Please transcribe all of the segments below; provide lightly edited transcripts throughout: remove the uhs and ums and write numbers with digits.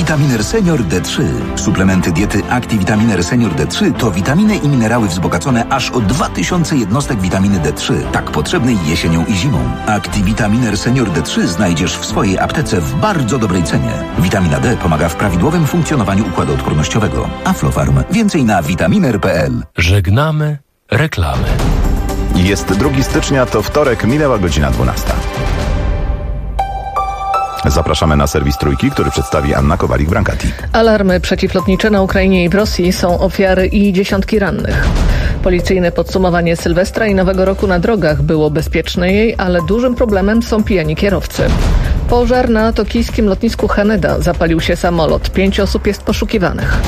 Activitaminer Senior D3. Suplementy diety Activitaminer Senior D3 to witaminy i minerały wzbogacone aż o 2000 jednostek witaminy D3, tak potrzebnej jesienią i zimą. Activitaminer Senior D3 znajdziesz w swojej aptece w bardzo dobrej cenie. Witamina D pomaga w prawidłowym funkcjonowaniu układu odpornościowego. Aflofarm. Więcej na vitaminer.pl. Żegnamy reklamy. Jest 2 stycznia, to wtorek, minęła godzina 12. Zapraszamy na serwis Trójki, który przedstawi Anna Kowalik-Brancati. Alarmy przeciwlotnicze na Ukrainie i w Rosji, są ofiary i dziesiątki rannych. Policyjne podsumowanie Sylwestra i Nowego Roku na drogach. Było bezpieczne jej, ale dużym problemem są pijani kierowcy. Pożar na tokijskim lotnisku Haneda. Zapalił się samolot. 5 osób jest poszukiwanych.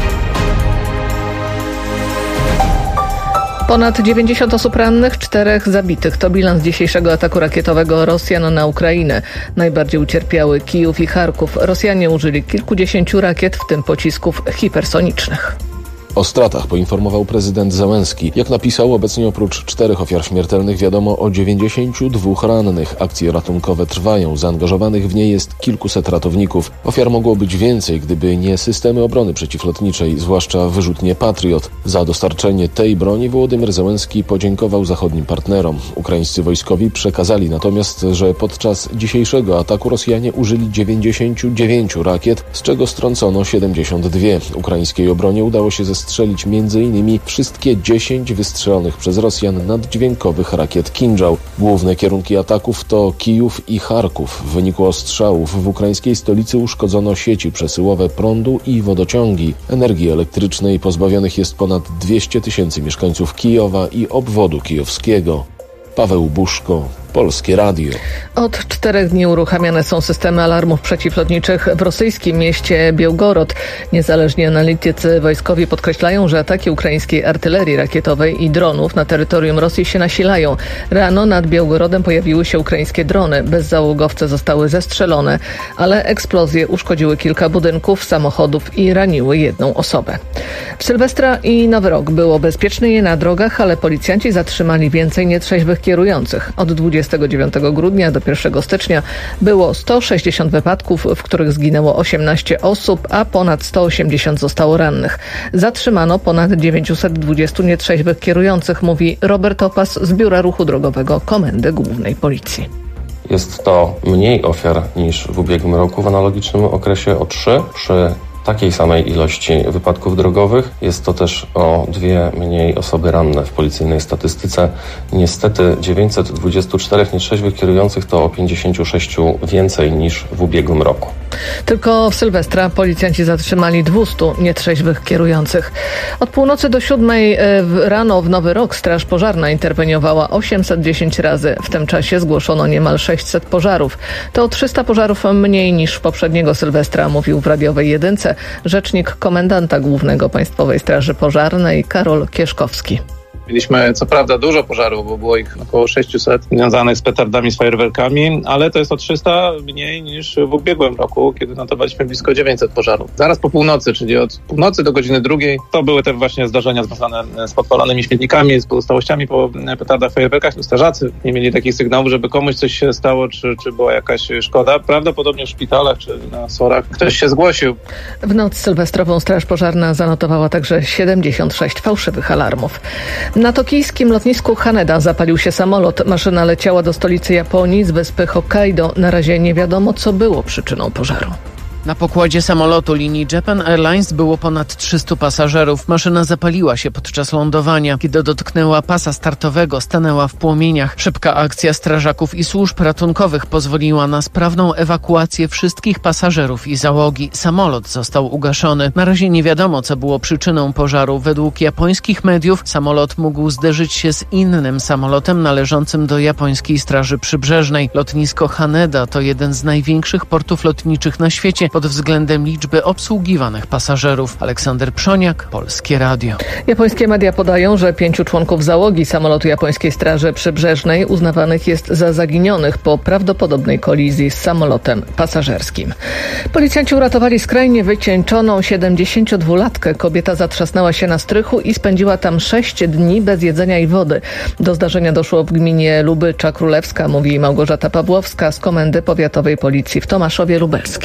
Ponad 90 osób rannych, 4 zabitych. To bilans dzisiejszego ataku rakietowego Rosjan na Ukrainę. Najbardziej ucierpiały Kijów i Charków. Rosjanie użyli kilkudziesięciu rakiet, w tym pocisków hipersonicznych. O stratach poinformował prezydent Zełenski. Jak napisał, obecnie oprócz 4 ofiar śmiertelnych wiadomo o 92 rannych. Akcje ratunkowe trwają. Zaangażowanych w nie jest kilkuset ratowników. Ofiar mogło być więcej, gdyby nie systemy obrony przeciwlotniczej, zwłaszcza wyrzutnie Patriot. Za dostarczenie tej broni Wołodymyr Zełenski podziękował zachodnim partnerom. Ukraińscy wojskowi przekazali natomiast, że podczas dzisiejszego ataku Rosjanie użyli 99 rakiet, z czego strącono 72. Ukraińskiej obronie udało się zestrzelić m.in. wszystkie 10 wystrzelonych przez Rosjan naddźwiękowych rakiet Kinżał. Główne kierunki ataków to Kijów i Charków. W wyniku ostrzałów w ukraińskiej stolicy uszkodzono sieci przesyłowe prądu i wodociągi. Energii elektrycznej pozbawionych jest ponad 200 000 mieszkańców Kijowa i obwodu kijowskiego. Paweł Buszko, Polskie Radio. Od 4 dni uruchamiane są systemy alarmów przeciwlotniczych w rosyjskim mieście Białgorod. Niezależni analitycy wojskowi podkreślają, że ataki ukraińskiej artylerii rakietowej i dronów na terytorium Rosji się nasilają. Rano nad Białgorodem pojawiły się ukraińskie drony. Bezzałogowce zostały zestrzelone, ale eksplozje uszkodziły kilka budynków, samochodów i raniły 1 osobę. W Sylwestra i Nowy Rok było bezpiecznie na drogach, ale policjanci zatrzymali więcej nietrzeźwych kierujących. Od 29 grudnia do 1 stycznia było 160 wypadków, w których zginęło 18 osób, a ponad 180 zostało rannych. Zatrzymano ponad 920 nietrzeźwych kierujących, mówi Robert Opas z Biura Ruchu Drogowego Komendy Głównej Policji. Jest to mniej ofiar niż w ubiegłym roku w analogicznym okresie o 3 przy takiej samej ilości wypadków drogowych. Jest to też o 2 mniej osoby ranne w policyjnej statystyce. Niestety 924 nietrzeźwych kierujących to o 56 więcej niż w ubiegłym roku. Tylko w Sylwestra policjanci zatrzymali 200 nietrzeźwych kierujących. Od północy do 7 rano w Nowy Rok Straż Pożarna interweniowała 810 razy. W tym czasie zgłoszono niemal 600 pożarów. To 300 pożarów mniej niż poprzedniego Sylwestra, mówił w radiowej Jedynce rzecznik komendanta głównego Państwowej Straży Pożarnej Karol Kieszkowski. Mieliśmy co prawda dużo pożarów, bo było ich około 600 związanych z petardami, z fajerwerkami, ale to jest o 300 mniej niż w ubiegłym roku, kiedy notowaliśmy blisko 900 pożarów. Zaraz po północy, czyli od północy do godziny 2, to były te właśnie zdarzenia związane z podpalonymi śmietnikami, z pozostałościami po petardach, fajerwerkach. Strażacy nie mieli takich sygnałów, żeby komuś coś się stało, czy była jakaś szkoda. Prawdopodobnie w szpitalach czy na SOR-ach ktoś się zgłosił. W noc sylwestrową Straż Pożarna zanotowała także 76 fałszywych alarmów. Na tokijskim lotnisku Haneda zapalił się samolot. Maszyna leciała do stolicy Japonii z wyspy Hokkaido. Na razie nie wiadomo, co było przyczyną pożaru. Na pokładzie samolotu linii Japan Airlines było ponad 300 pasażerów. Maszyna zapaliła się podczas lądowania. Kiedy dotknęła pasa startowego, stanęła w płomieniach. Szybka akcja strażaków i służb ratunkowych pozwoliła na sprawną ewakuację wszystkich pasażerów i załogi. Samolot został ugaszony. Na razie nie wiadomo, co było przyczyną pożaru. Według japońskich mediów samolot mógł zderzyć się z innym samolotem należącym do japońskiej Straży Przybrzeżnej. Lotnisko Haneda to jeden z największych portów lotniczych na świecie pod względem liczby obsługiwanych pasażerów. Aleksander Przoniak, Polskie Radio. Japońskie media podają, że 5 członków załogi samolotu japońskiej Straży Przybrzeżnej uznawanych jest za zaginionych po prawdopodobnej kolizji z samolotem pasażerskim. Policjanci uratowali skrajnie wycieńczoną 72-latkę. Kobieta zatrzasnęła się na strychu i spędziła tam 6 dni bez jedzenia i wody. Do zdarzenia doszło w gminie Lubycza Królewska, mówi Małgorzata Pawłowska z Komendy Powiatowej Policji w Tomaszowie Lubelskim.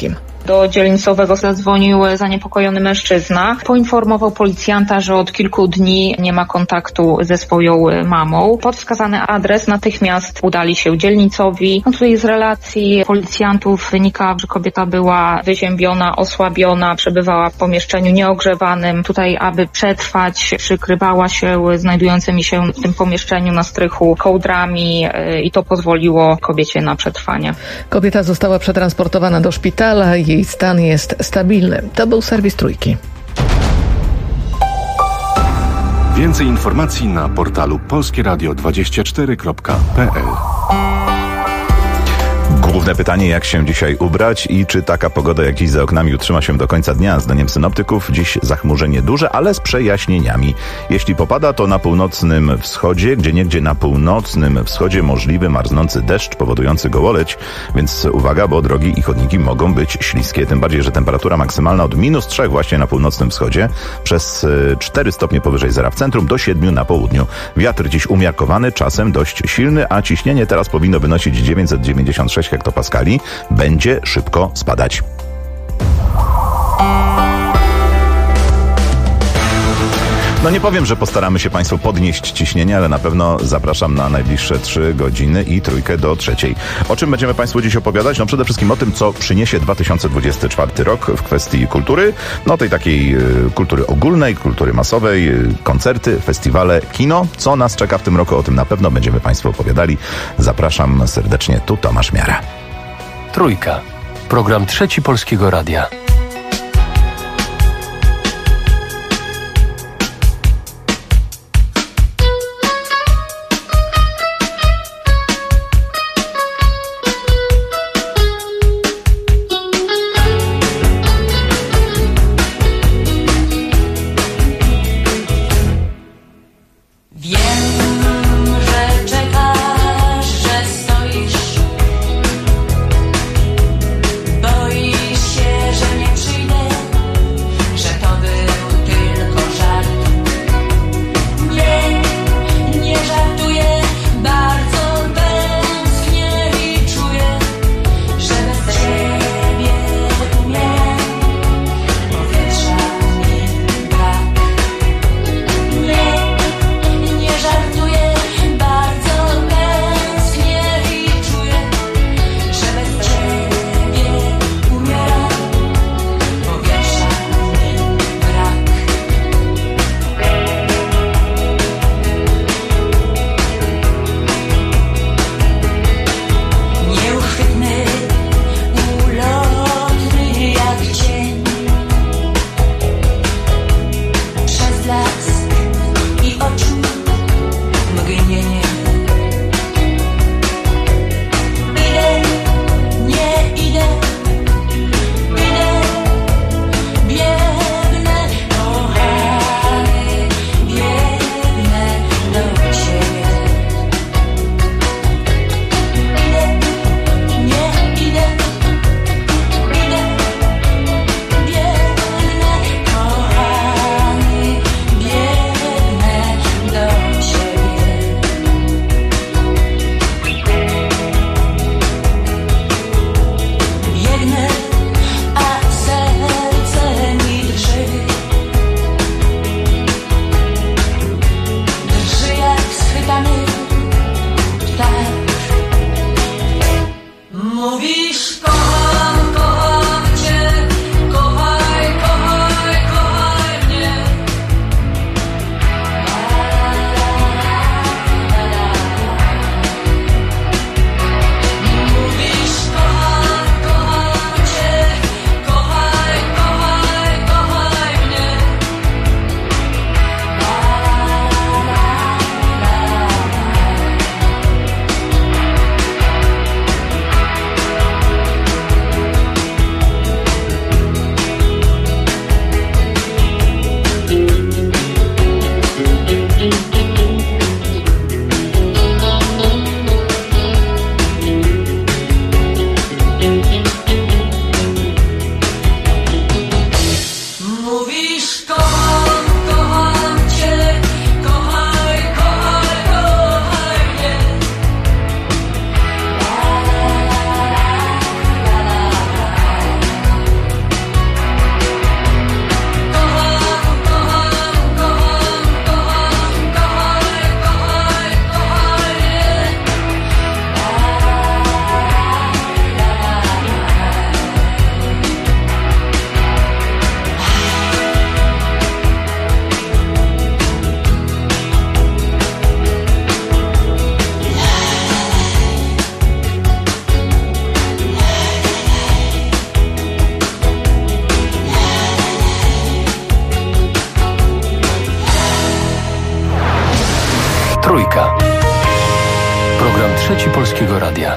Do dzielnicowego zadzwonił zaniepokojony mężczyzna. Poinformował policjanta, że od kilku dni nie ma kontaktu ze swoją mamą. Pod wskazany adres natychmiast udali się dzielnicowi. Tutaj z relacji policjantów wynika, że kobieta była wyziębiona, osłabiona, przebywała w pomieszczeniu nieogrzewanym. Tutaj, aby przetrwać, przykrywała się znajdującymi się w tym pomieszczeniu na strychu kołdrami i to pozwoliło kobiecie na przetrwanie. Kobieta została przetransportowana do szpitala, jej stan jest stabilny. To był serwis Trójki. Więcej informacji na portalu polskieradio24.pl. Główne pytanie, jak się dzisiaj ubrać i czy taka pogoda jak dziś za oknami utrzyma się do końca dnia. Zdaniem synoptyków dziś zachmurzenie duże, ale z przejaśnieniami. Jeśli popada, to na północnym wschodzie, gdzieniegdzie na północnym wschodzie możliwy marznący deszcz powodujący gołoleć, więc uwaga, bo drogi i chodniki mogą być śliskie. Tym bardziej, że temperatura maksymalna od -3 właśnie na północnym wschodzie, przez 4 stopnie powyżej zera w centrum, do 7 na południu. Wiatr dziś umiarkowany, czasem dość silny, a ciśnienie teraz powinno wynosić 996 hektopaskali, będzie szybko spadać. No nie powiem, że postaramy się Państwu podnieść ciśnienie, ale na pewno zapraszam na najbliższe 3 godziny i Trójkę do 3:00. O czym będziemy Państwu dziś opowiadać? No przede wszystkim o tym, co przyniesie 2024 rok w kwestii kultury. No tej takiej kultury ogólnej, kultury masowej, koncerty, festiwale, kino. Co nas czeka w tym roku? O tym na pewno będziemy Państwu opowiadali. Zapraszam serdecznie, tu Tomasz Miara. Trójka. Program Trzeci Polskiego Radia. Boisz się, że nie Trójka. Program Trzeci Polskiego Radia.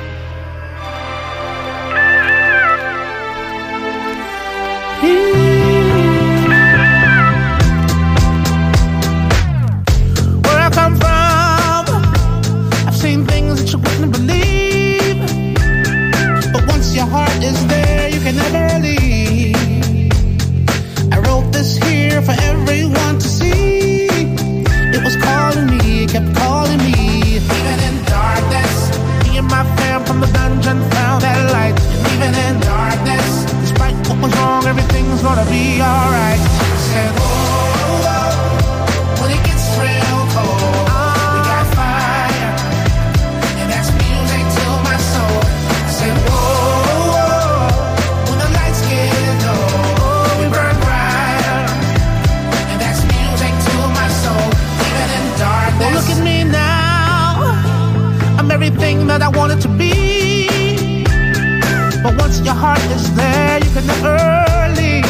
Where I come from, I've seen things that you wouldn't believe. But once your heart is there, you can never leave. I wrote this here for everyone to see. It was calling me, it kept calling me. Even in darkness, me and my fam from the dungeon found that light. And even in darkness, despite what was wrong, everything's gonna be alright. Said, oh, oh, when it gets real cold, we got fire, and that's music to my soul. I said, oh, oh, when the lights get low, we burn brighter, and that's music to my soul. Even in darkness. Well, look at me now, I'm everything that I wanted to be. But once your heart is there, you can never leave.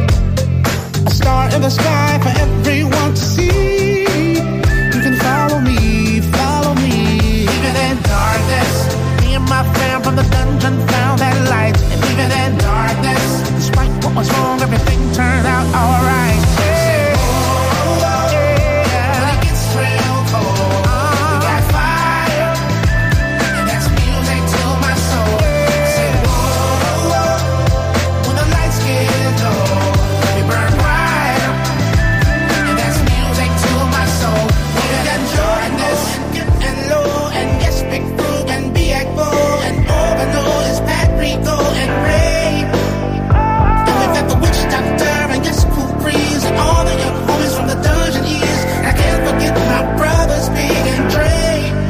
A star in the sky for everyone to see. You can follow me, follow me. Even in darkness, me and my fam from the dungeon found that light. And even in darkness, despite what was wrong, everything turned out alright. Yeah. Oh, oh, yeah. When it gets real cold, we got fire, and that's music to my soul. Say, whoa, whoa, when the lights get low, we burn brighter, and that's music to my soul. Even in darkness, and low, and yes, Big Food, and B-Agbo, and Overload is Pat Rico, and Ray. And we've got the Witch Doctor, and yes, Cool Breeze, and all the young homies from the dungeon years. I can't forget my brothers, Big and Dre.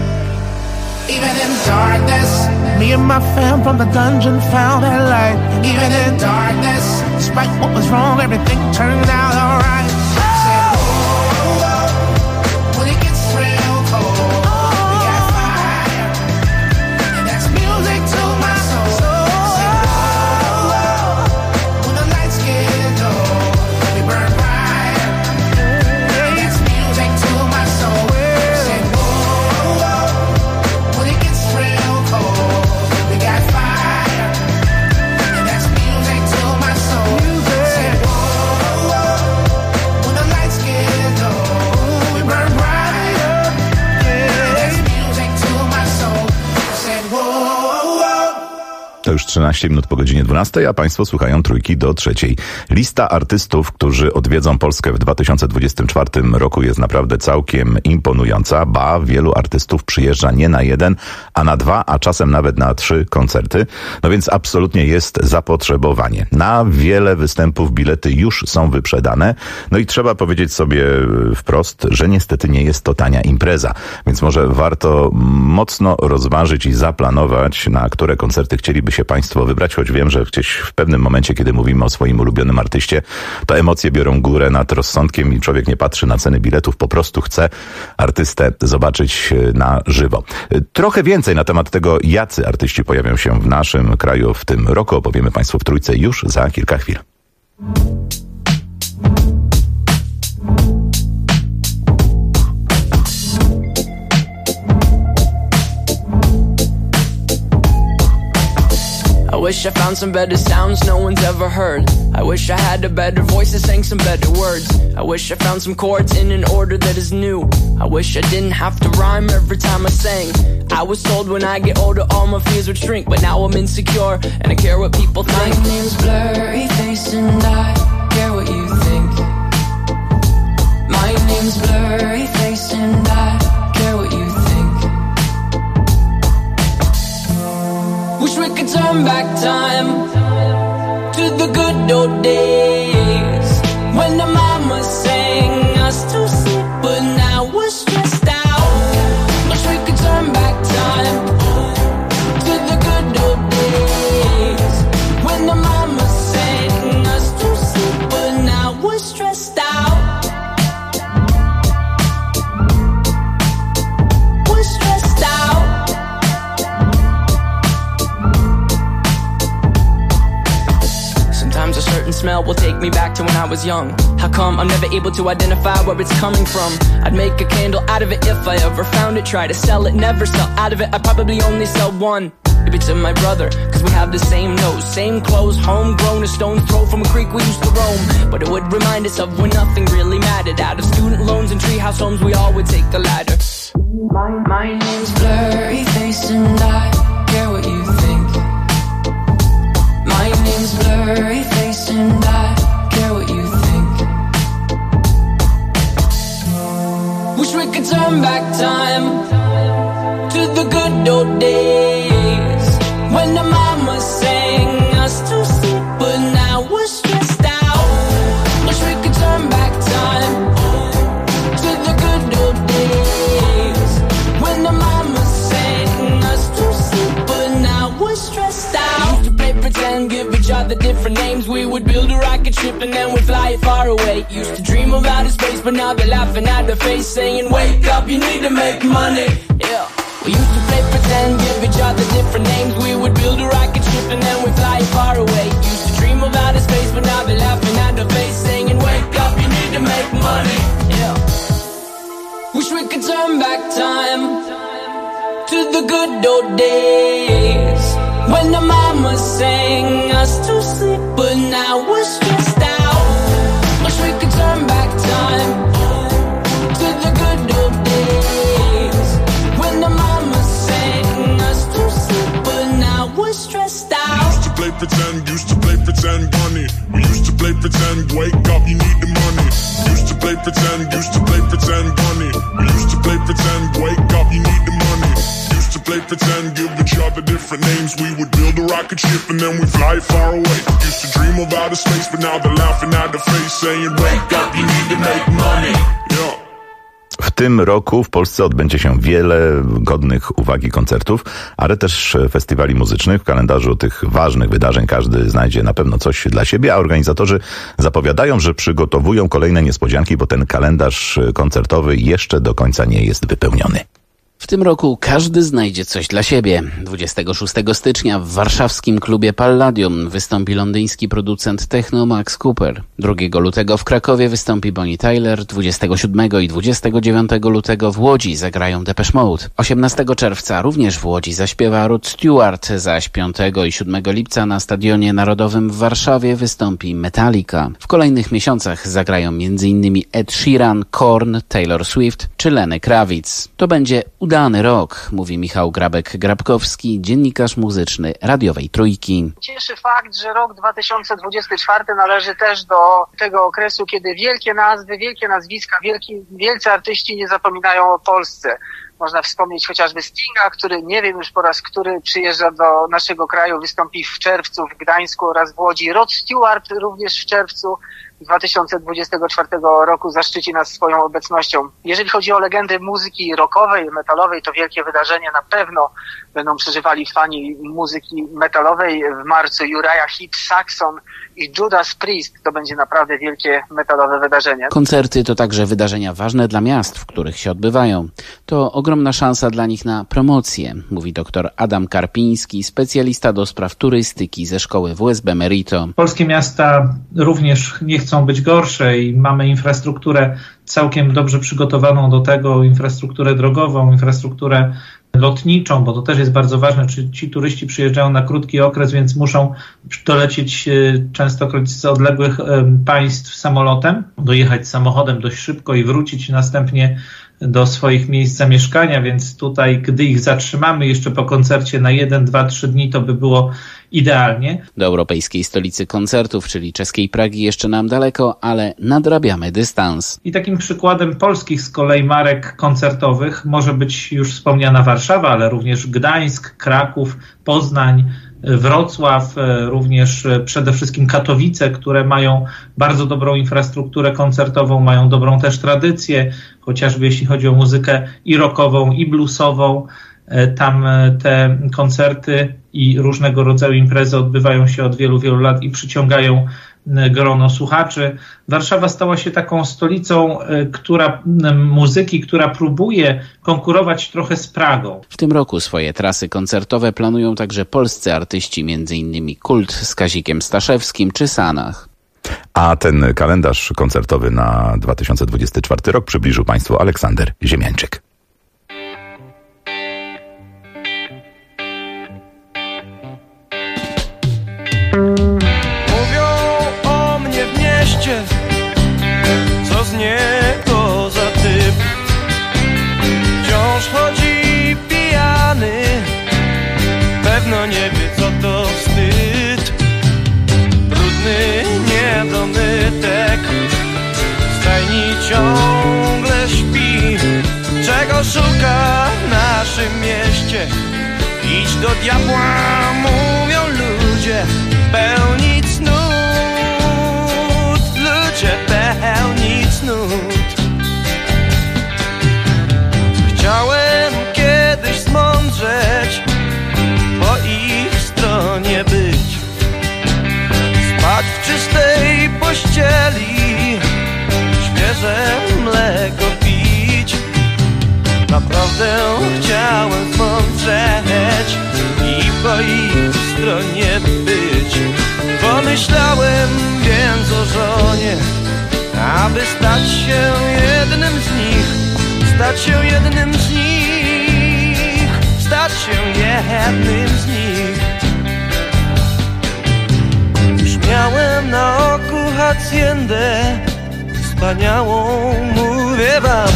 Even in darkness, me and my fam from the dungeon found that light. And even in darkness, despite what was wrong, everything turned out alright. Said, oh, oh, when it gets real cold, we got fire, and that's music to my soul. Said, oh, oh, when the lights get low, we burn brighter, and that's music to my soul. Said, oh, oh, when it gets real cold, we got fire, and that's music to my soul. Said, oh, oh, when the lights get low, we burn brighter, and that's music to my soul. Said, whoa, whoa. To już 13 minut po godzinie 12, a Państwo słuchają Trójki do trzeciej. Lista artystów, którzy odwiedzą Polskę w 2024 roku jest naprawdę całkiem imponująca, ba, wielu artystów przyjeżdża nie na jeden, a na 2, a czasem nawet na 3 koncerty. No więc absolutnie jest zapotrzebowanie. Na wiele występów bilety już są wyprzedane. No i trzeba powiedzieć sobie wprost, że niestety nie jest to tania impreza. Więc może warto mocno rozważyć i zaplanować, na które koncerty chcieliby się Państwo wybrać, choć wiem, że gdzieś w pewnym momencie, kiedy mówimy o swoim ulubionym artyście, to emocje biorą górę nad rozsądkiem i człowiek nie patrzy na ceny biletów, po prostu chce artystę zobaczyć na żywo. Trochę więcej na temat tego, jacy artyści pojawią się w naszym kraju w tym roku, opowiemy Państwu w Trójce już za kilka chwil. I wish I found some better sounds no one's ever heard. I wish I had a better voice that sang some better words. I wish I found some chords in an order that is new. I wish I didn't have to rhyme every time I sang. I was told when I get older all my fears would shrink, but now I'm insecure and I care what people think. My name's Blurry Face and I care what you think. My name's Blurry Face and I care what you think. Wish we could turn back time to the good old days when the mama sang us to sleep, but now we're stressed out. Wish we could turn back time to the good old days when the mama sang us to sleep. will take me back to when I was young. How come I'm never able to identify where it's coming from? I'd make a candle out of it if I ever found it. Try to sell it, never sell out of it. I'd probably only sell one. Maybe to my brother, cause we have the same nose, same clothes, homegrown, a stone's throw from a creek we used to roam. But it would remind us of when nothing really mattered. Out of student loans and treehouse homes, we all would take the ladder. My name's Blurry Face and I care what you think. My name's Blurry Face and I care what you think. Wish we could turn back time to the good old days when the mama sang us to sleep, but now we're stressed out. Wish we could turn back time to the good old days when the mama sang us to sleep, but now we're stressed out. We used to play pretend, give each other different names. We would build a rocket ship and then we'd fly it far away. Used to dream of outer space, but now they're laughing at the face, saying, wake up, you need to make money. Yeah. We used to play pretend, give each other different names. We would build a rocket ship and then we'd fly far away. Used to dream of outer space, but now they're laughing at the face, saying, wake up, you need to make money. Yeah. Wish we could turn back time to the good old days when the mama sang us to sleep, but now we're stressed out. Wish we could turn back time to the good old days when the mama sang us to sleep, but now we're stressed out. Used to play pretend, bunny. We used to play pretend, wake up, you need the money. Used to play pretend, bunny. We used to play pretend, wake up, you need the money. Used to play pretend, give each other different names. We would build a rocket ship and then we'd fly far away. Used to dream of outer space, but now they're laughing at the face, saying, wake up, you need to make money. Yeah. W tym roku w Polsce odbędzie się wiele godnych uwagi koncertów, ale też festiwali muzycznych. W kalendarzu tych ważnych wydarzeń każdy znajdzie na pewno coś dla siebie, a organizatorzy zapowiadają, że przygotowują kolejne niespodzianki, bo ten kalendarz koncertowy jeszcze do końca nie jest wypełniony. W tym roku każdy znajdzie coś dla siebie. 26 stycznia w warszawskim klubie Palladium wystąpi londyński producent techno Max Cooper. 2 lutego w Krakowie wystąpi Bonnie Tyler. 27 i 29 lutego w Łodzi zagrają Depeche Mode. 18 czerwca również w Łodzi zaśpiewa Rod Stewart, zaś 5 i 7 lipca na Stadionie Narodowym w Warszawie wystąpi Metallica. W kolejnych miesiącach zagrają m.in. Ed Sheeran, Korn, Taylor Swift czy Lenny Kravitz. To będzie udany rok, mówi Michał Grabek-Grabkowski, dziennikarz muzyczny Radiowej Trójki. Cieszy fakt, że rok 2024 należy też do tego okresu, kiedy wielkie nazwy, wielkie nazwiska, wielcy artyści nie zapominają o Polsce. Można wspomnieć chociażby Stinga, który nie wiem już po raz który przyjeżdża do naszego kraju, wystąpi w czerwcu w Gdańsku oraz w Łodzi. Rod Stewart również w czerwcu 2024 roku zaszczyci nas swoją obecnością. Jeżeli chodzi o legendy muzyki rockowej, metalowej, to wielkie wydarzenie na pewno będą przeżywali fani muzyki metalowej. W marcu Uriah Heep, Saxon i Judas Priest. To będzie naprawdę wielkie metalowe wydarzenie. Koncerty to także wydarzenia ważne dla miast, w których się odbywają. To ogromna szansa dla nich na promocję, mówi dr Adam Karpiński, specjalista do spraw turystyki ze szkoły WSB Merito. Polskie miasta również nie chcą być gorsze i mamy infrastrukturę całkiem dobrze przygotowaną do tego, infrastrukturę drogową, infrastrukturę lotniczą, bo to też jest bardzo ważne, czy ci turyści przyjeżdżają na krótki okres, więc muszą dolecieć częstokroć z odległych państw samolotem, dojechać samochodem dość szybko i wrócić następnie do swoich miejsc zamieszkania, więc tutaj, gdy ich zatrzymamy jeszcze po koncercie na 1, 2, 3 dni, to by było idealnie. Do europejskiej stolicy koncertów, czyli czeskiej Pragi, jeszcze nam daleko, ale nadrabiamy dystans. I takim przykładem polskich z kolei marek koncertowych może być już wspomniana Warszawa, ale również Gdańsk, Kraków, Poznań, Wrocław, również przede wszystkim Katowice, które mają bardzo dobrą infrastrukturę koncertową, mają dobrą też tradycję, chociażby jeśli chodzi o muzykę i rockową, i bluesową. Tam te koncerty i różnego rodzaju imprezy odbywają się od wielu, wielu lat i przyciągają grono słuchaczy. Warszawa stała się taką stolicą muzyki, która próbuje konkurować trochę z Pragą. W tym roku swoje trasy koncertowe planują także polscy artyści, m.in. Kult z Kazikiem Staszewskim czy Sanach. A ten kalendarz koncertowy na 2024 rok przybliżył Państwu Aleksander Ziemiańczyk. Mówią o mnie w mieście, co z niego za typ. Wciąż chodzi pijany, pewno nie wie co to wstyd. Brudny niedomytek w stajni ciągle śpi. Czego szuka w naszym mieście? Idź do diabła, mówią ludzie, pełni cnót. Ludzie pełni cnót. Chciałem kiedyś zmądrzeć, po ich stronie być, spać w czystej pościeli, świeże mleko pić. Naprawdę chciałem zmądrzeć i po ich stronie być. Pomyślałem więc o żonie, aby stać się jednym z nich, stać się jednym z nich, stać się jednym z nich. Już miałem na oku haciendę wspaniałą, mówię wam,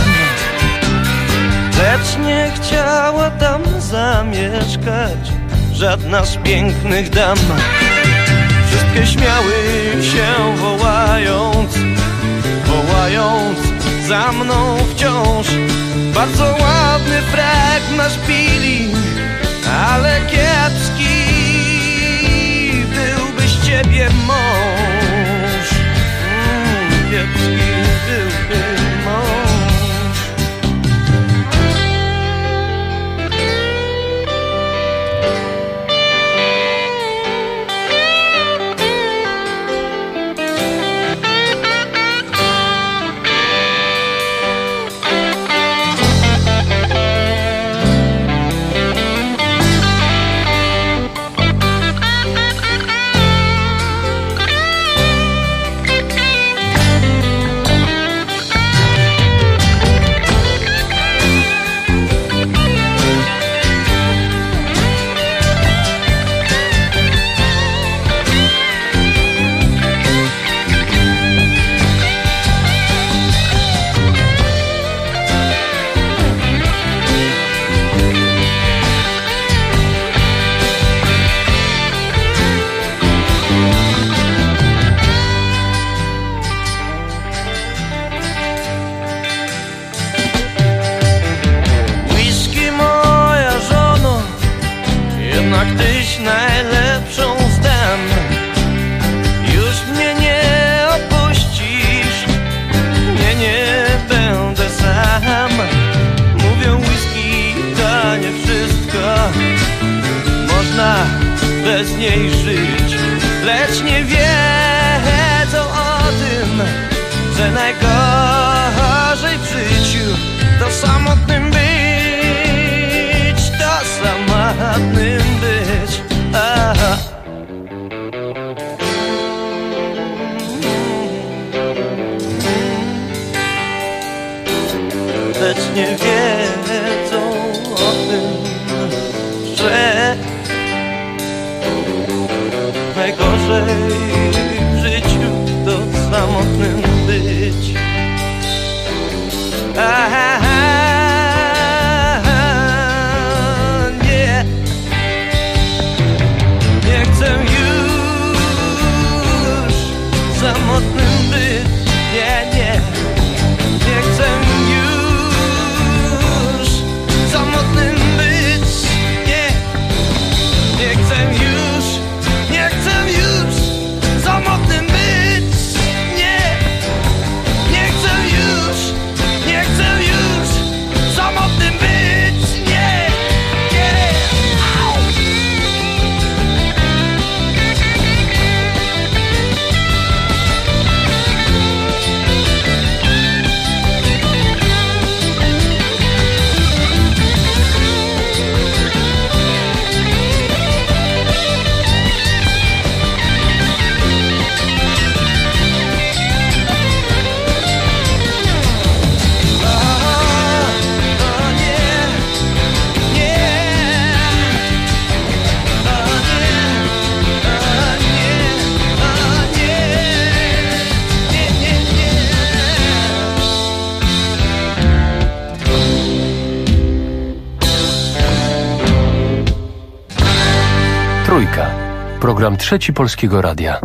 lecz nie chciała tam zamieszkać żadna z pięknych dam. Wszystkie śmiały się wołając, wołając za mną wciąż. Bardzo ładny frak masz, Billy, ale kiepski byłby z ciebie mąż. Kiepski byłby mąż. Tyś najlepszą zdam. Już mnie nie opuścisz, nie będę sam. Mówią whisky to nie wszystko, można bez niej żyć, lecz nie wiedzą o tym, że najgorzej w życiu to samotnym być, to samotnym być. Aha. Lecz nie wiedzą o tym, że najgorzej w życiu to samotnym być. Aha. Nie chcę już samotnym być, nie chcę już samotnym być, nie chcę już samotnym być, nie chcę już samotnym być, Program Trzeci Polskiego Radia.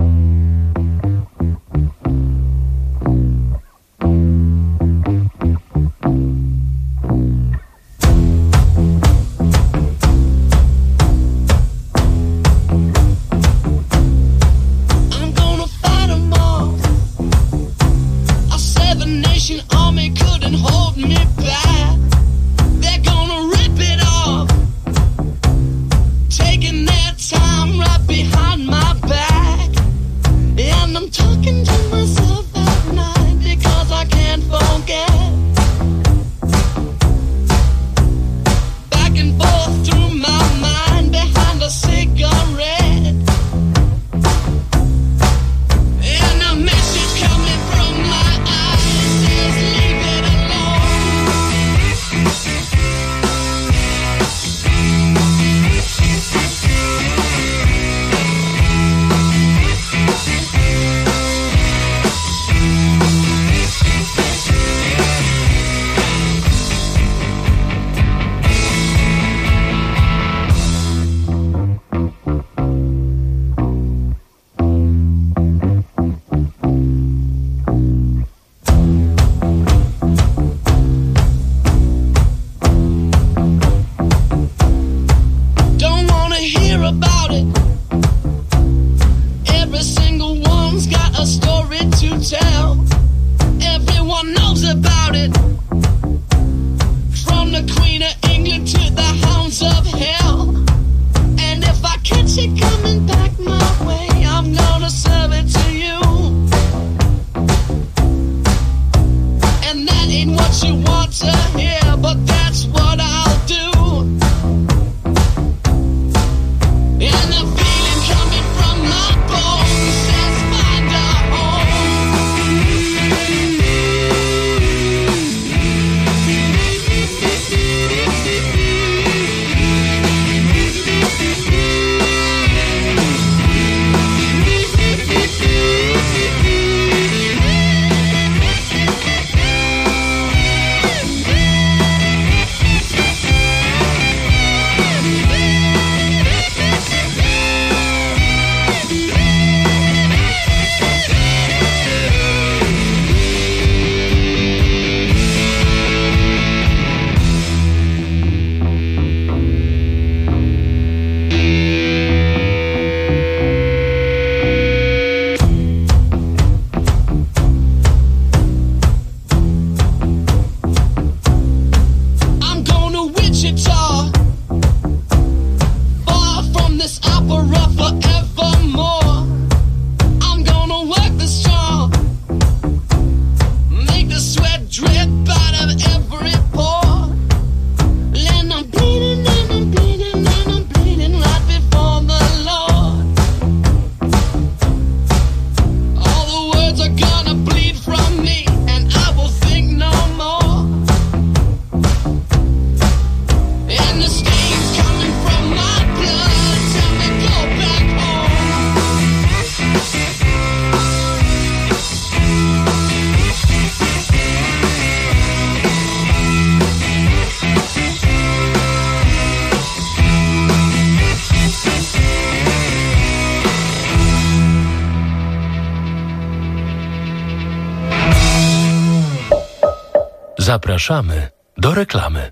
Zapraszamy do reklamy.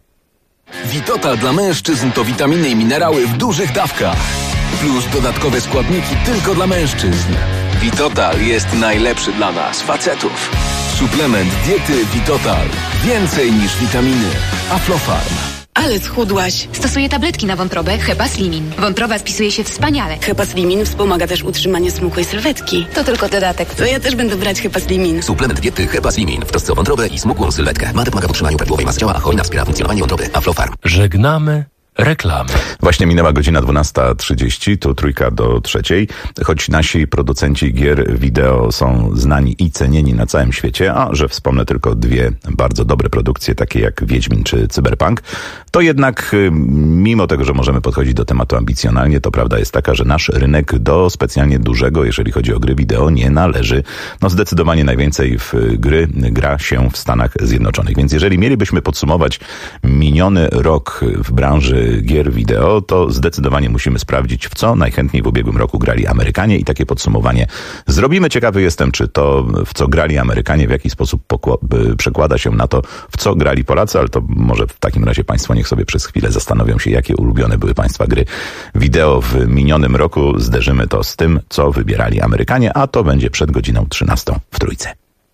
Vitotal dla mężczyzn to witaminy i minerały w dużych dawkach. Plus dodatkowe składniki tylko dla mężczyzn. Vitotal jest najlepszy dla nas, facetów. Suplement diety Vitotal. Więcej niż witaminy. Aflofarm. Ale schudłaś. Stosuję tabletki na wątrobę Hepaslimin. Wątroba spisuje się wspaniale. Hepaslimin wspomaga też utrzymanie smukłej sylwetki. To tylko dodatek. To ja też będę brać Hepaslimin. Suplement diety Hepaslimin w trosce o wątrobę i smukłą sylwetkę. Ma pomaga w utrzymaniu prawidłowej masy ciała, a hojna wspiera funkcjonowanie wątroby. Aflofarm. Żegnamy reklamy. Właśnie minęła godzina 12:30, to 2:55. Choć nasi producenci gier wideo są znani i cenieni na całym świecie, a że wspomnę tylko dwie bardzo dobre produkcje, takie jak Wiedźmin czy Cyberpunk, to jednak mimo tego, że możemy podchodzić do tematu ambicjonalnie, to prawda jest taka, że nasz rynek do specjalnie dużego, jeżeli chodzi o gry wideo, nie należy. No zdecydowanie najwięcej w gry gra się w Stanach Zjednoczonych. Więc jeżeli mielibyśmy podsumować miniony rok w branży gier wideo, to zdecydowanie musimy sprawdzić, w co najchętniej w ubiegłym roku grali Amerykanie i takie podsumowanie zrobimy. Ciekawy jestem, czy to, w co grali Amerykanie, w jaki sposób przekłada się na to, w co grali Polacy, ale to może w takim razie Państwo niech sobie przez chwilę zastanowią się, jakie ulubione były Państwa gry wideo w minionym roku. Zderzymy to z tym, co wybierali Amerykanie, a to będzie przed godziną 13 w Trójce.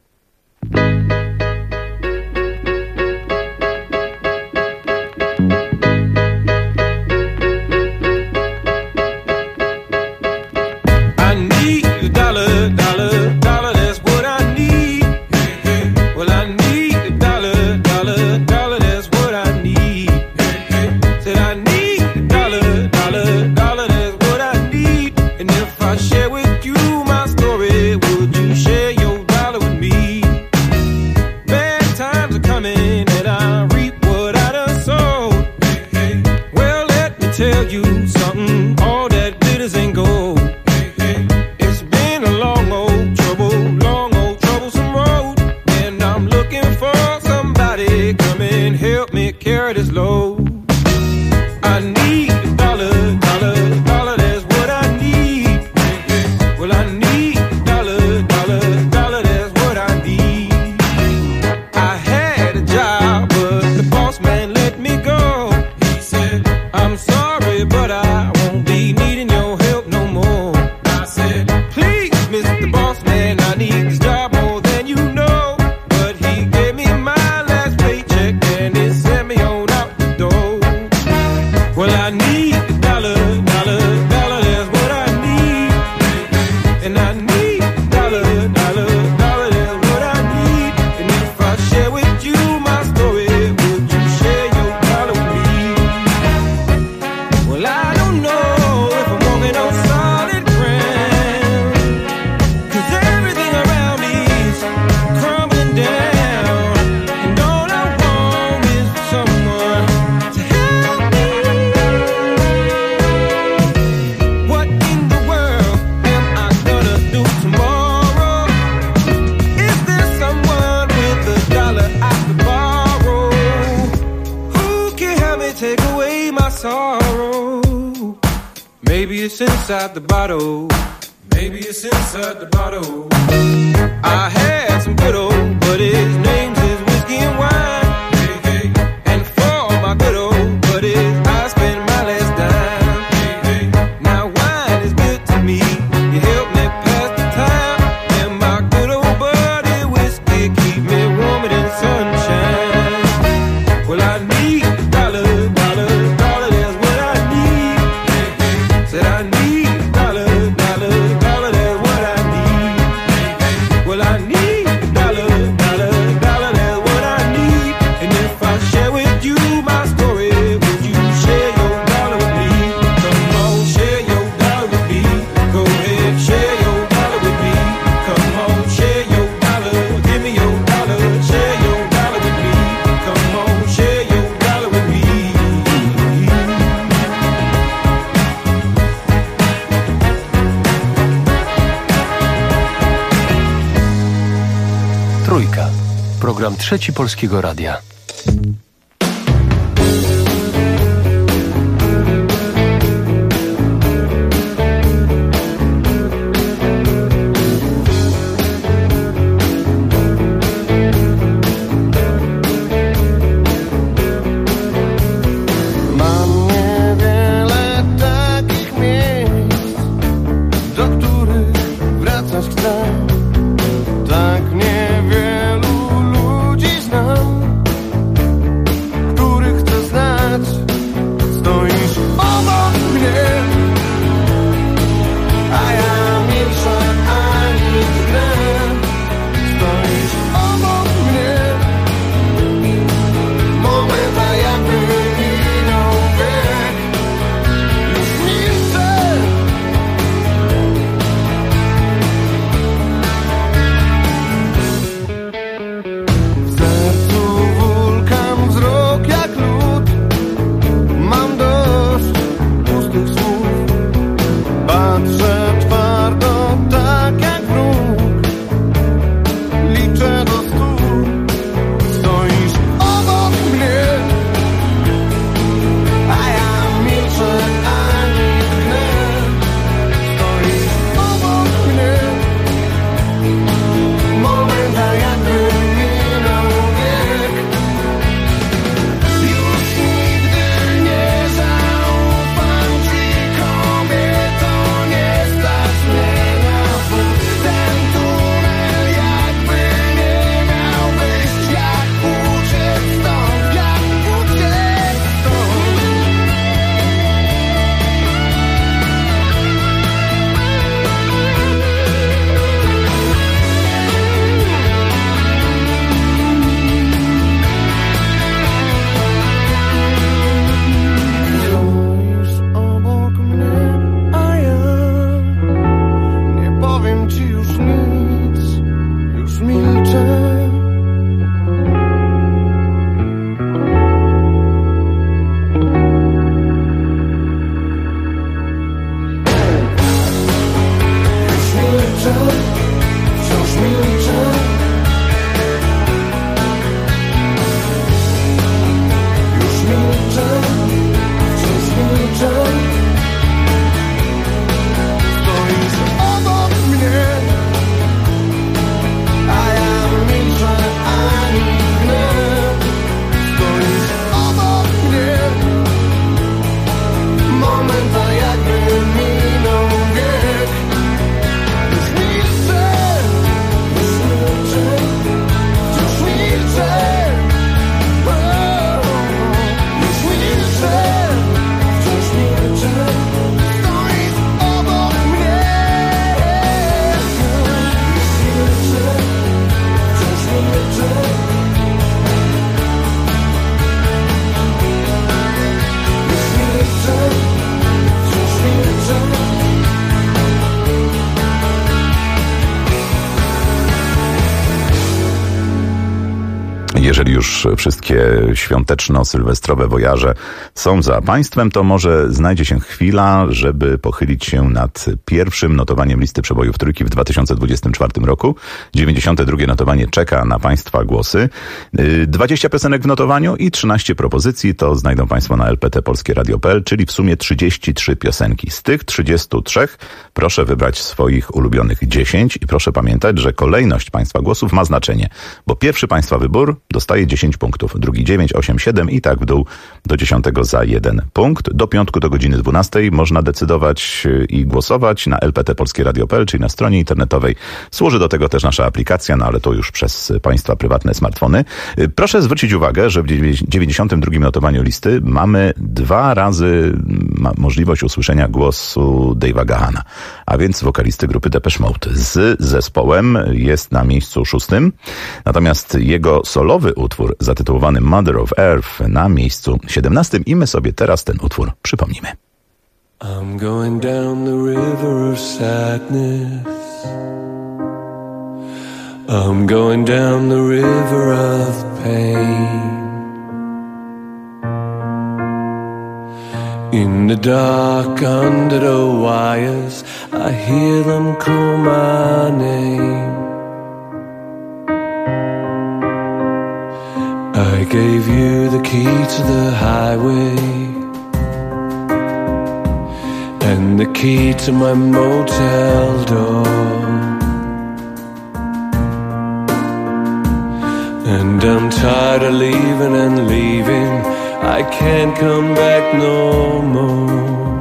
Inside the bottle, maybe it's inside the bottle. I had some good old buddies, names is whiskey and wine. Hey, hey. And for my good old buddies, I spend my last dime. Hey, hey. Now wine is good to me, you help me pass the time. And my good old buddy whiskey keep me warmer than sunshine. Well, I need a dollar, dollar, dollar, that's what I need. Hey, hey. Said I need Program Trzeci Polskiego Radia. Tak niewielu ludzi znam. Jeżeli już wszystkie świąteczno-sylwestrowe wojaże są za państwem, to może znajdzie się chwila, żeby pochylić się nad pierwszym notowaniem listy przebojów Trójki w 2024 roku. 92. notowanie czeka na państwa głosy. 20 piosenek w notowaniu i 13 propozycji to znajdą państwo na lptpolskieradio.pl, czyli w sumie 33 piosenki. Z tych 33 proszę wybrać swoich ulubionych 10 i proszę pamiętać, że kolejność państwa głosów ma znaczenie, bo pierwszy państwa wybór dostaje 10 punktów, drugi 9, 8, 7 i tak w dół do 10 za 1 punkt. Do piątku do godziny 12 można decydować i głosować na lptpolskieradio.pl, czyli na stronie internetowej. Służy do tego też nasza aplikacja, no ale to już przez państwa prywatne smartfony. Proszę zwrócić uwagę, że w 92. notowaniu listy mamy 2 razy możliwość usłyszenia głosu Dave'a Gahana, a więc wokalisty grupy Depeche Mode. Z zespołem jest na miejscu 6, natomiast jego solowy utwór zatytułowany Mother of Earth na miejscu 17 i my sobie teraz ten utwór przypomnimy. I'm going down the river of sadness. I'm going down the river of pain. In the dark under the wires, I hear them call my name. I gave you the key to the highway and the key to my motel door. And I'm tired of leaving and leaving. I can't come back no more.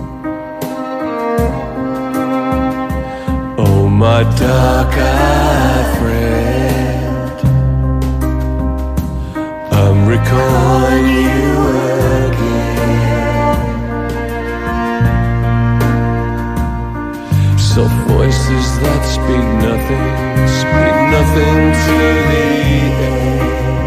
Oh, my dark-eyed friend, I'm recalling you again. Soft voices that speak nothing to the end.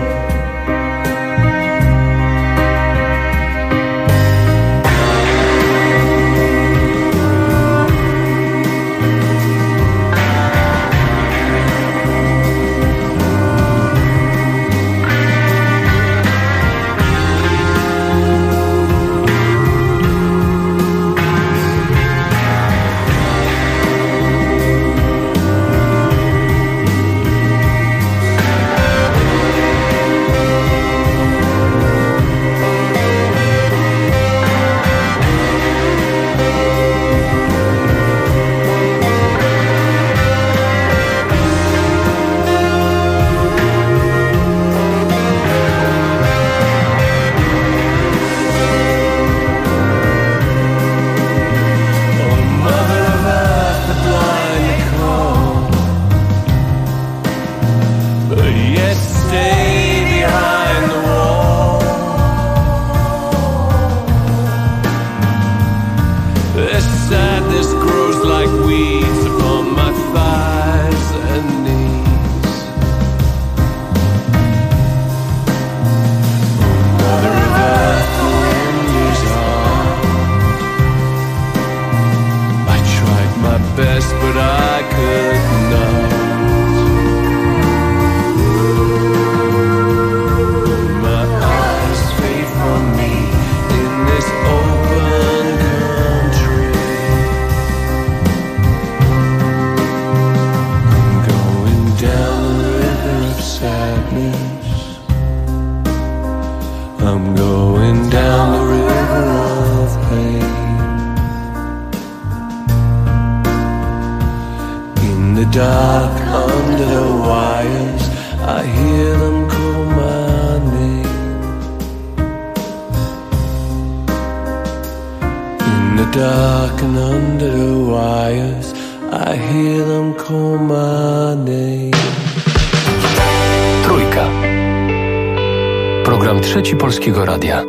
Trójka. Program Trzeci Polskiego Radia.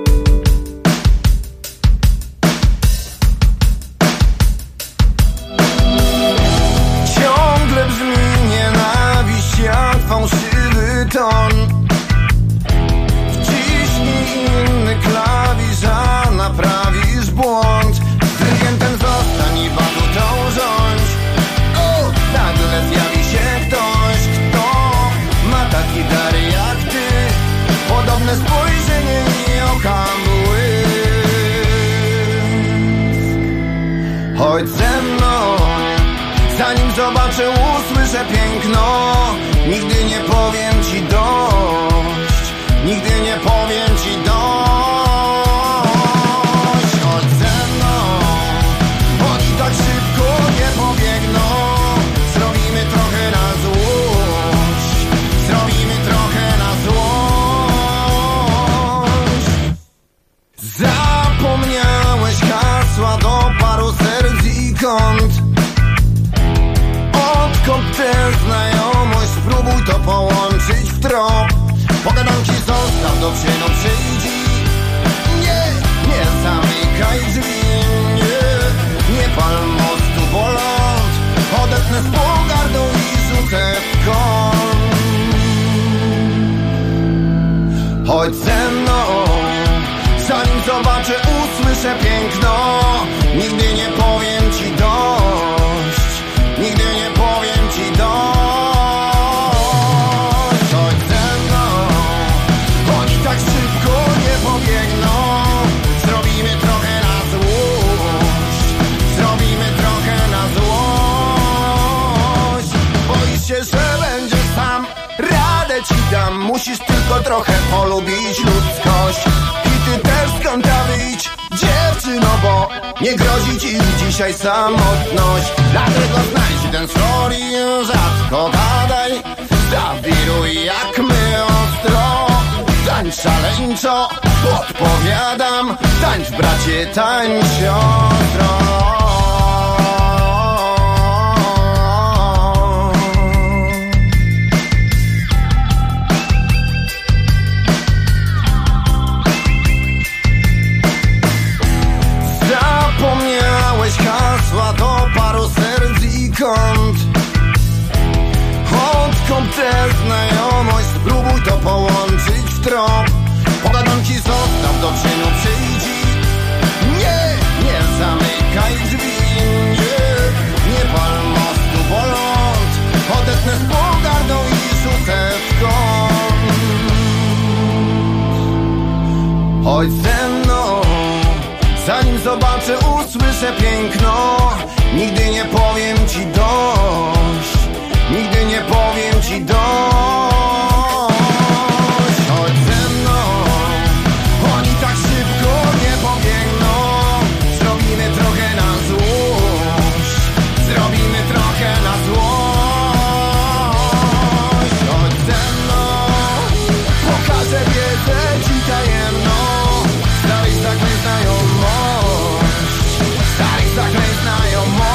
Ciągle brzmi nienawiść jak fałszywy ton. Wciśnij inny klawisz, a naprawisz błąd. Dyrygenten zostań i batutą rządź. Nagle zjawi się ktoś, kto ma taki dar jak ty. zobaczę, usłyszę piękno. Nigdy nie powiem ci dość. Nigdy nie powiem ci dość. Chodź ze mną, oni tak szybko nie pobiegną. Zrobimy trochę na złość. Zrobimy trochę na złość. Zapomniałeś hasła do paru serc i kąt. Odkąd tę znajomość, spróbuj to połączyć w trop. Pogadam ci, zostaw do czynu, przyjdź. Nie, nie zamykaj drzwi. Nie pal mostu, bo ląd odetnę z pogardą i rzucę w kąt. Chodź ze mną, zanim zobaczę, usłyszę piękno. Nigdy nie powiem ci dość. Nigdy nie powiem ci dość. Chodź ze mną, oni tak szybko nie pobiegną. Zrobimy trochę na złość. Zrobimy trochę na złość. Boisz się, że będziesz sam, radę ci dam. Musisz tylko trochę polubić ludzkość. I ty też z kąta wyjdź, dziewczyno, bo nie grozi ci dzisiaj samotność. Dlatego znajdź ten story, rzadko gadaj. Zawiruj jak my ostro. Tańcz szaleńczo, podpowiadam. Tańcz bracie, tańcz siostro. Zapomniałeś hasła do paru serc i kąt. Odkąd tę znajomość, spróbuj to połączyć w trop. Pogadam ci, zostaw do czynu, przyjdź. Nie, nie zamykaj drzwi. Nie pal mostu, bo ląd odetnę z pogardą i rzucę w kąt. Chodź ze mną, zanim zobaczę, usłyszę piękno. Nigdy nie powiem ci dość. Nigdy nie powiem ci dość. Chodź ze mną, oni tak szybko nie pobiegną. Zrobimy trochę na złość. Zrobimy trochę na złość. Chodź ze mną, pokażę wiedzę ci tajemną. Starych zaklęć znajomość. Starych zaklęć znajomość.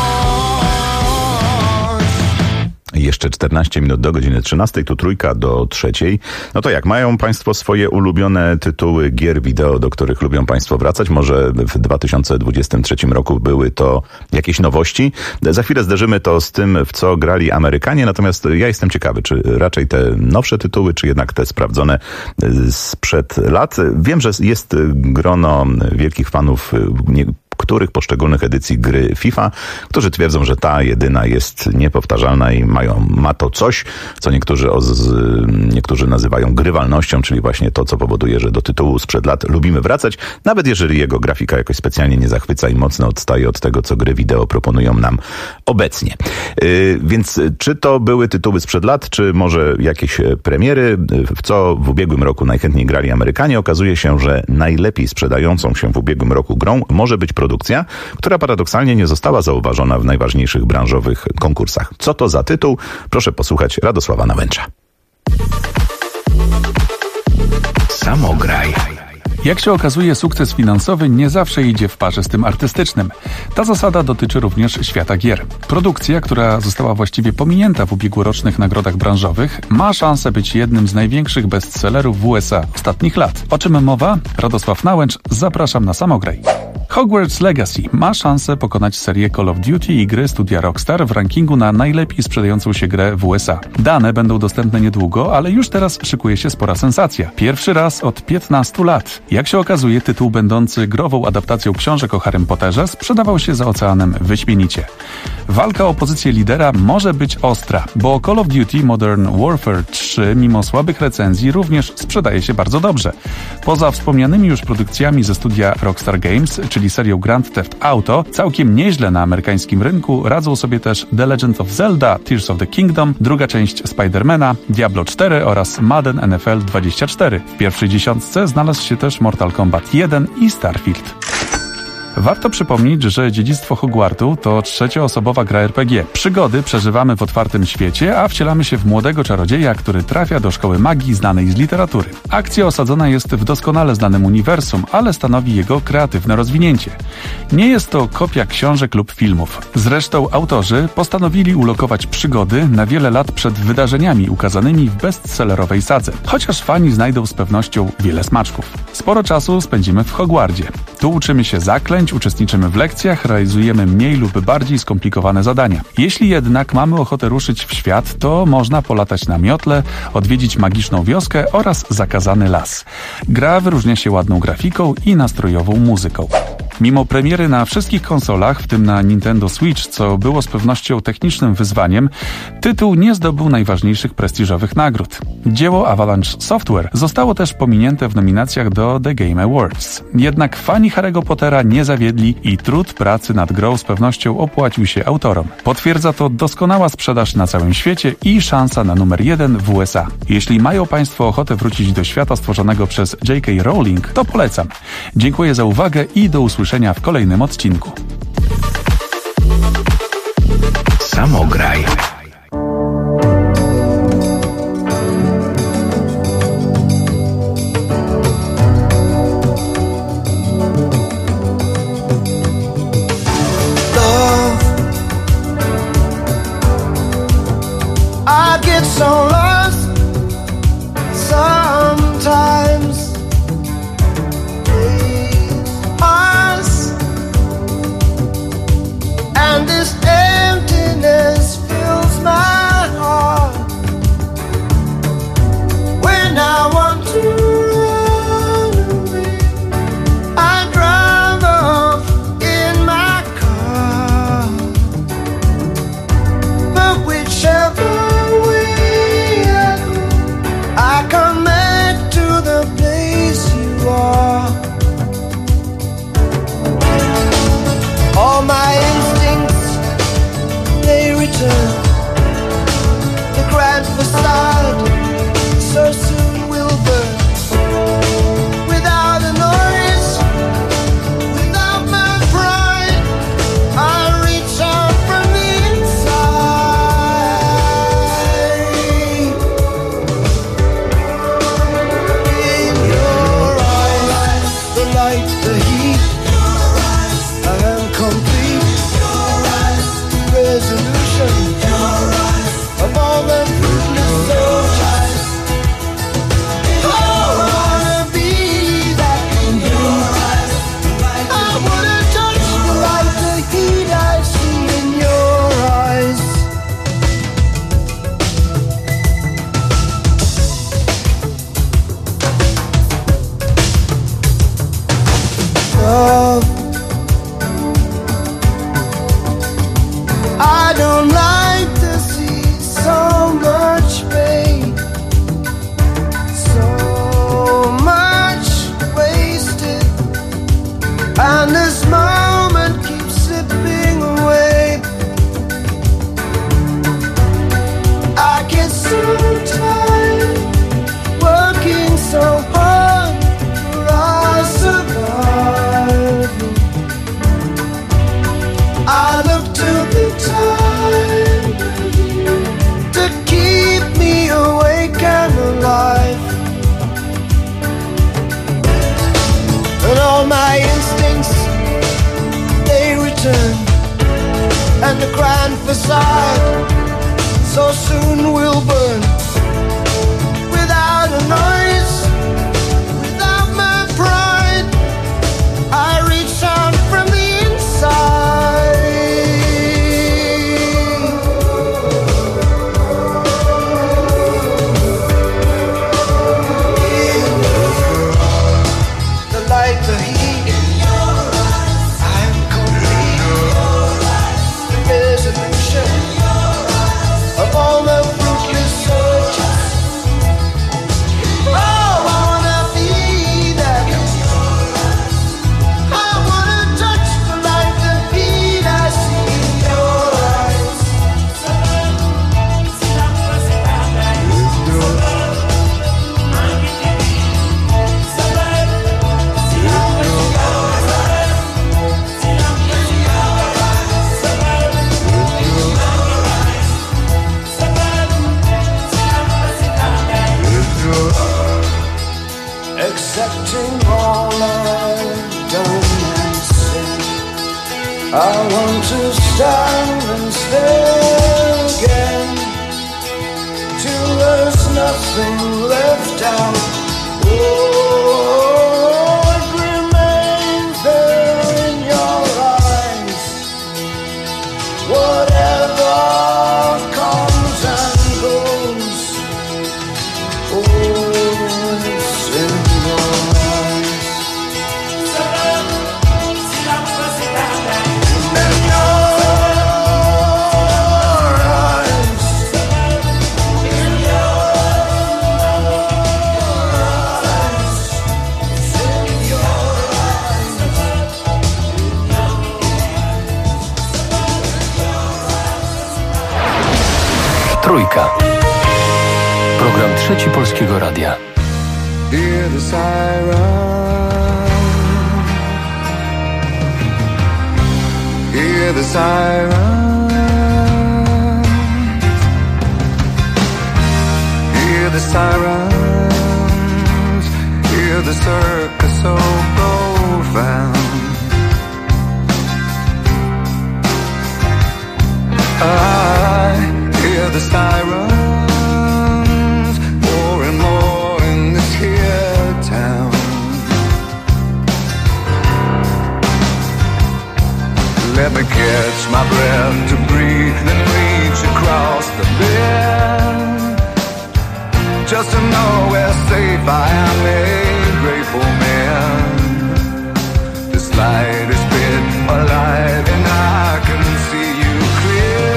Jeszcze 14 minut do godziny 13, tu 3 do 3. No to jak, mają Państwo swoje ulubione tytuły gier wideo, do których lubią Państwo wracać? Może w 2023 roku były to jakieś nowości? Za chwilę zderzymy to z tym, w co grali Amerykanie, natomiast ja jestem ciekawy, czy raczej te nowsze tytuły, czy jednak te sprawdzone sprzed lat. Wiem, że jest grono wielkich fanów których poszczególnych edycji gry FIFA, którzy twierdzą, że ta jedyna jest niepowtarzalna i ma to coś, co niektórzy nazywają grywalnością, czyli właśnie to, co powoduje, że do tytułu sprzed lat lubimy wracać, nawet jeżeli jego grafika jakoś specjalnie nie zachwyca i mocno odstaje od tego, co gry wideo proponują nam obecnie. Więc czy to były tytuły sprzed lat, czy może jakieś premiery, w co w ubiegłym roku najchętniej grali Amerykanie? Okazuje się, że najlepiej sprzedającą się w ubiegłym roku grą może być produkcja, która paradoksalnie nie została zauważona w najważniejszych branżowych konkursach. Co to za tytuł? Proszę posłuchać Radosława Nawęcza. Samograj. Jak się okazuje, sukces finansowy nie zawsze idzie w parze z tym artystycznym. Ta zasada dotyczy również świata gier. Produkcja, która została właściwie pominięta w ubiegłorocznych nagrodach branżowych, ma szansę być jednym z największych bestsellerów w USA ostatnich lat. O czym mowa? Radosław Nałęcz, zapraszam na Samograj. Hogwarts Legacy ma szansę pokonać serię Call of Duty i gry studia Rockstar w rankingu na najlepiej sprzedającą się grę w USA. Dane będą dostępne niedługo, ale już teraz szykuje się spora sensacja. Pierwszy raz od 15 lat. Jak się okazuje, tytuł będący grową adaptacją książek o Harrym Potterze sprzedawał się za oceanem wyśmienicie. Walka o pozycję lidera może być ostra, bo Call of Duty Modern Warfare 3 mimo słabych recenzji również sprzedaje się bardzo dobrze. Poza wspomnianymi już produkcjami ze studia Rockstar Games, czyli serią Grand Theft Auto, całkiem nieźle na amerykańskim rynku radzą sobie też The Legend of Zelda, Tears of the Kingdom, druga część Spidermana, Diablo 4 oraz Madden NFL 24. W pierwszej dziesiątce znalazł się też Mortal Kombat 1 i Starfield. Warto przypomnieć, że Dziedzictwo Hogwartu to trzecioosobowa gra RPG. Przygody przeżywamy w otwartym świecie, a wcielamy się w młodego czarodzieja, który trafia do szkoły magii znanej z literatury. Akcja osadzona jest w doskonale znanym uniwersum, ale stanowi jego kreatywne rozwinięcie. Nie jest to kopia książek lub filmów. Zresztą autorzy postanowili ulokować przygody na wiele lat przed wydarzeniami ukazanymi w bestsellerowej sadze. Chociaż fani znajdą z pewnością wiele smaczków. Sporo czasu spędzimy w Hogwarcie. Tu uczymy się zaklęć, uczestniczymy w lekcjach, realizujemy mniej lub bardziej skomplikowane zadania. Jeśli jednak mamy ochotę ruszyć w świat, to można polatać na miotle, odwiedzić magiczną wioskę oraz zakazany las. Gra wyróżnia się ładną grafiką i nastrojową muzyką. Mimo premiery na wszystkich konsolach, w tym na Nintendo Switch, co było z pewnością technicznym wyzwaniem, tytuł nie zdobył najważniejszych prestiżowych nagród. Dzieło Avalanche Software zostało też pominięte w nominacjach do The Game Awards. Jednak fani Harry'ego Pottera nie zawiedli i trud pracy nad grą z pewnością opłacił się autorom. Potwierdza to doskonała sprzedaż na całym świecie i szansa na numer 1 w USA. Jeśli mają Państwo ochotę wrócić do świata stworzonego przez J.K. Rowling, to polecam. Dziękuję za uwagę i do usłyszenia w kolejnym odcinku. Samograj. I get so lost sometimes. Us and this emptiness fills my heart when I want to run away. I drive off in my car, but whichever I come back to the place you are. All my instincts, they return. The grand facade so soon will burn. Without a noise, without my pride, I reach out from the inside. The light, the heat, I am complete. The resolution of all the fruitless souls. I wanna be that you. I wanna touch the light, the heat I see in your eyes. Love, I don't like to see so much pain, so much wasted, and this moment keeps slipping away. I get so tired working so hard for our survival. I look to the time to keep me awake and alive. And all my instincts, they return. And the grand facade so soon will burn. Without a noise, without my pride, I reach out from the inside. The light, the heat, I am complete. The resolution of all the fruits accepting all I've done and said. I want to stand and stare again till there's nothing left out. Oh, it remains there in your eyes. Whatever comes and goes, oh, it's in your eyes. Trójka. Program Trzeci Polskiego Radia. Hear the siren. Hear the siren. Hear the sirens. Hear the circus so profound. I hear the sirens more and more in this here town. Let me catch my breath to breathe and reach across the bed, just to know where safe I am, a grateful man. This light is bit a light and I can see you clear.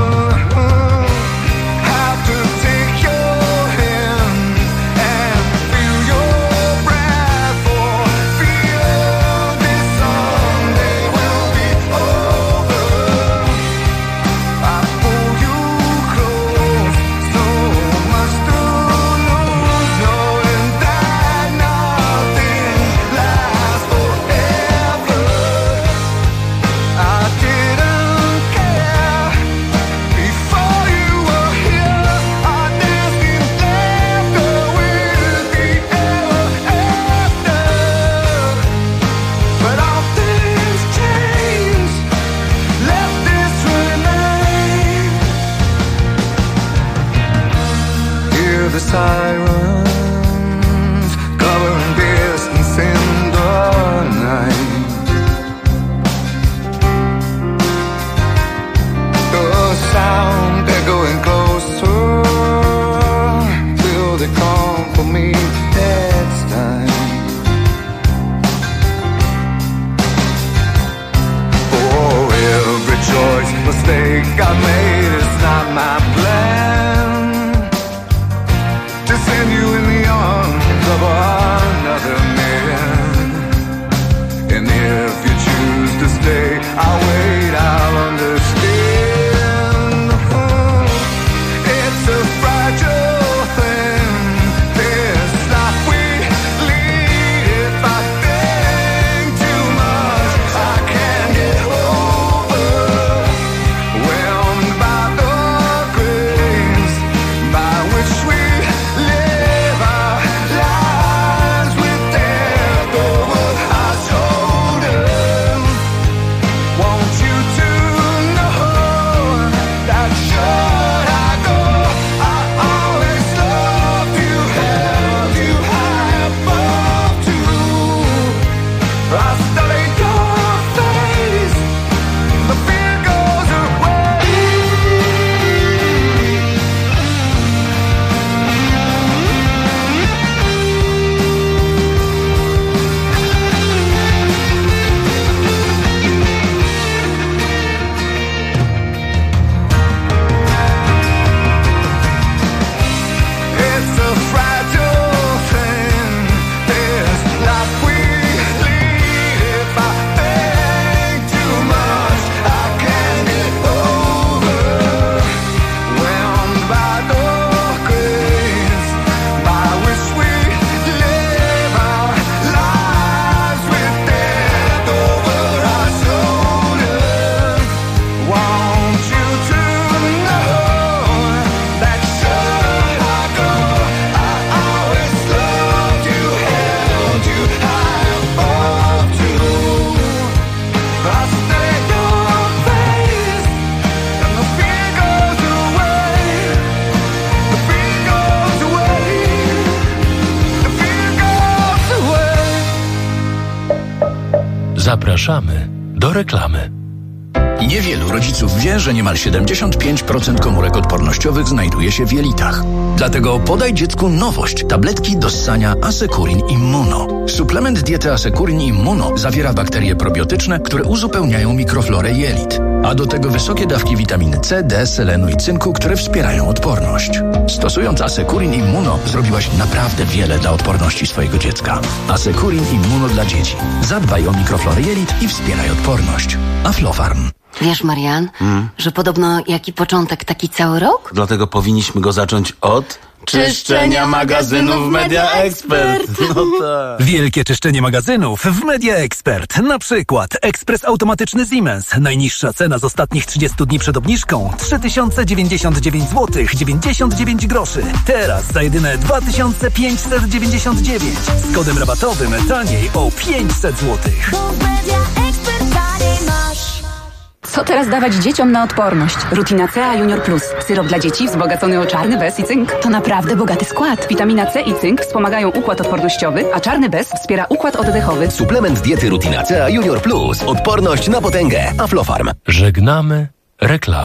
Sirens covering distance in the night. The sound echoing closer. Will they come for me next time? For every choice, mistake I made is not my plan. To send you in the arms of another man. And if you choose to stay, I'll wait, I'll understand. It's a fragile thing, Zapraszamy do reklamy. Niewielu rodziców wie, że niemal 75% komórek odpornościowych znajduje się w jelitach. Dlatego podaj dziecku nowość. Tabletki do ssania Asekurin Immuno. Suplement diety Asekurin Immuno zawiera bakterie probiotyczne, które uzupełniają mikroflorę jelit. A do tego wysokie dawki witaminy C, D, selenu i cynku, które wspierają odporność. Stosując Asekurin Immuno zrobiłaś naprawdę wiele dla odporności swojego dziecka. Asekurin Immuno dla dzieci. Zadbaj o mikroflorę jelit i wspieraj odporność. Aflofarm. Wiesz, Marian, że podobno jaki początek, taki cały rok? Dlatego powinniśmy go zacząć od czyszczenia magazynów Media Expert. No tak. Wielkie czyszczenie magazynów w Media Expert. Na przykład ekspres automatyczny Siemens. Najniższa cena z ostatnich 30 dni przed obniżką 3099 zł 99 groszy. Teraz za jedyne 2599. Z kodem rabatowym taniej o 500 zł. Co teraz dawać dzieciom na odporność? Rutina C Junior Plus. Syrop dla dzieci wzbogacony o czarny bez i cynk. To naprawdę bogaty skład. Witamina C i cynk wspomagają układ odpornościowy, a czarny bez wspiera układ oddechowy. Suplement diety Rutina C Junior Plus. Odporność na potęgę. Aflofarm. Żegnamy reklamę.